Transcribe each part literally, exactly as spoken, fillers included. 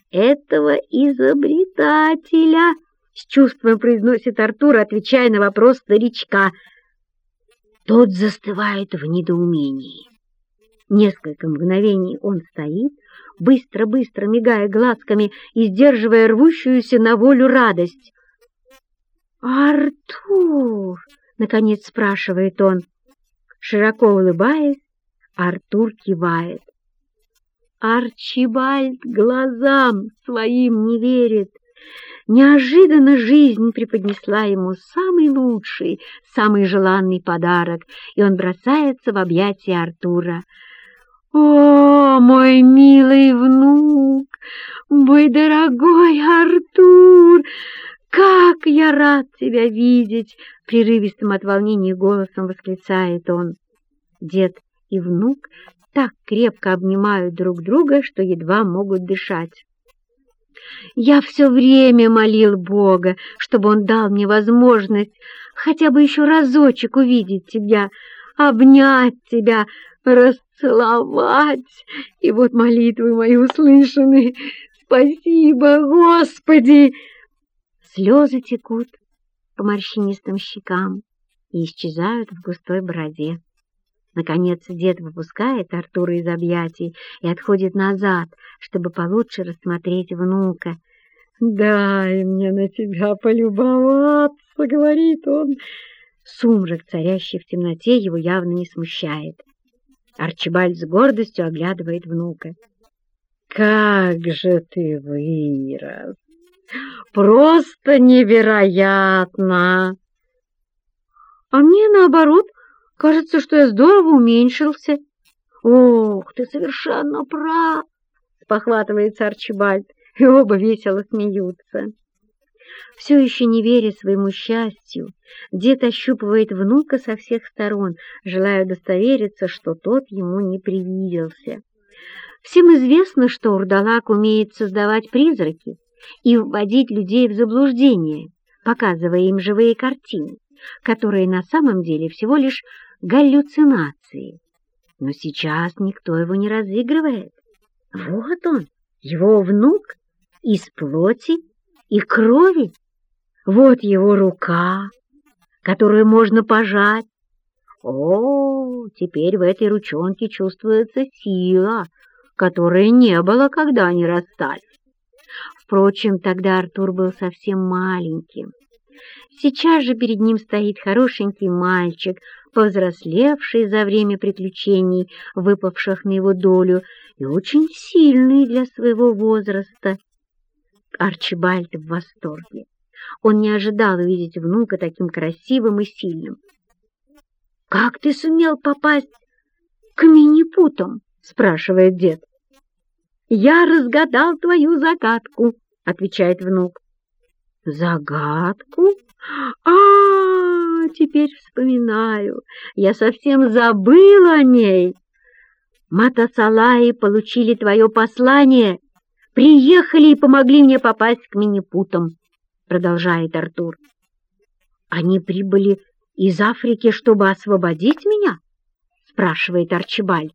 этого изобретателя, с чувством произносит Артур, отвечая на вопрос старичка. Тот застывает в недоумении. Несколько мгновений он стоит, быстро-быстро мигая глазками и сдерживая рвущуюся на волю радость. «Артур!» — наконец спрашивает он. Широко улыбаясь, Артур кивает. Арчибальд глазам своим не верит. Неожиданно жизнь преподнесла ему самый лучший, самый желанный подарок, и он бросается в объятия Артура. «О, мой милый внук, мой дорогой Артур, как я рад тебя видеть!» — прерывистым от волнения голосом восклицает он. Дед и внук так крепко обнимают друг друга, что едва могут дышать. «Я все время молил Бога, чтобы Он дал мне возможность хотя бы еще разочек увидеть тебя, обнять тебя, расцеловать. И вот молитвы мои услышаны. Спасибо, Господи!» Слезы текут по морщинистым щекам и исчезают в густой бороде. Наконец дед выпускает Артура из объятий и отходит назад, чтобы получше рассмотреть внука. «Дай мне на тебя полюбоваться», — говорит он. Сумрак, царящий в темноте, его явно не смущает. Арчибальд с гордостью оглядывает внука. «Как же ты вырос! Просто невероятно!» «А мне, наоборот, кажется, что я здорово уменьшился». «Ох, ты совершенно прав!» — спохватывается Арчибальд, и оба весело смеются. Все еще не веря своему счастью, дед ощупывает внука со всех сторон, желая удостовериться, что тот ему не привиделся. Всем известно, что урдалак умеет создавать призраки и вводить людей в заблуждение, показывая им живые картины, которые на самом деле всего лишь галлюцинации. Но сейчас никто его не разыгрывает. Вот он, его внук, из плоти и крови. Вот его рука, которую можно пожать. О, теперь в этой ручонке чувствуется сила, которой не было, когда они расстались. Впрочем, тогда Артур был совсем маленьким. Сейчас же перед ним стоит хорошенький мальчик, повзрослевший за время приключений, выпавших на его долю, и очень сильный для своего возраста. Арчибальд в восторге. Он не ожидал увидеть внука таким красивым и сильным. «Как ты сумел попасть к минипутам?» — спрашивает дед. «Я разгадал твою загадку», — отвечает внук. «Загадку? А, теперь вспоминаю. Я совсем забыл о ней. Матасалаи получили твое послание, приехали и помогли мне попасть к минипутам», — продолжает Артур. «Они прибыли из Африки, чтобы освободить меня?» — спрашивает Арчибальд.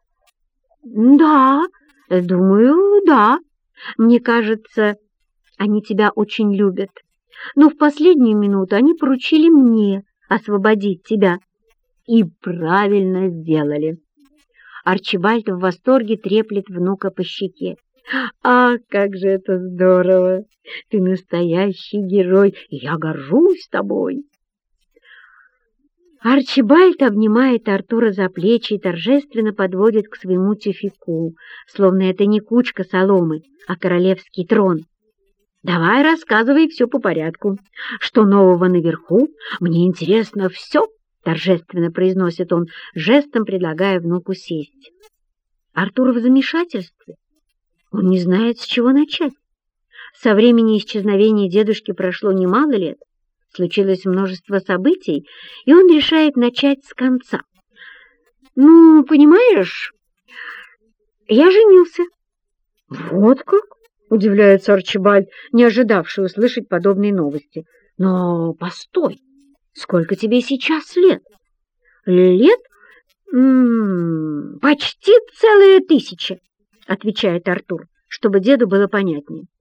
«Да, думаю, да. Мне кажется, они тебя очень любят. Но в последнюю минуту они поручили мне освободить тебя». «И правильно сделали». Арчибальд в восторге треплет внука по щеке. «А, как же это здорово! Ты настоящий герой, и я горжусь тобой!» Арчибальд обнимает Артура за плечи и торжественно подводит к своему тюфяку, словно это не кучка соломы, а королевский трон. «Давай рассказывай все по порядку. Что нового наверху? Мне интересно все!» — торжественно произносит он, жестом предлагая внуку сесть. Артур в замешательстве. Он не знает, с чего начать. Со времени исчезновения дедушки прошло немало лет, случилось множество событий, и он решает начать с конца. «Ну, понимаешь, я женился». «Вот как?» — удивляется Арчибальд, не ожидавший услышать подобные новости. «Но постой, сколько тебе сейчас лет?» «Лет? М-м, почти целая тысяча», — отвечает Артур. чтобы деду было понятнее.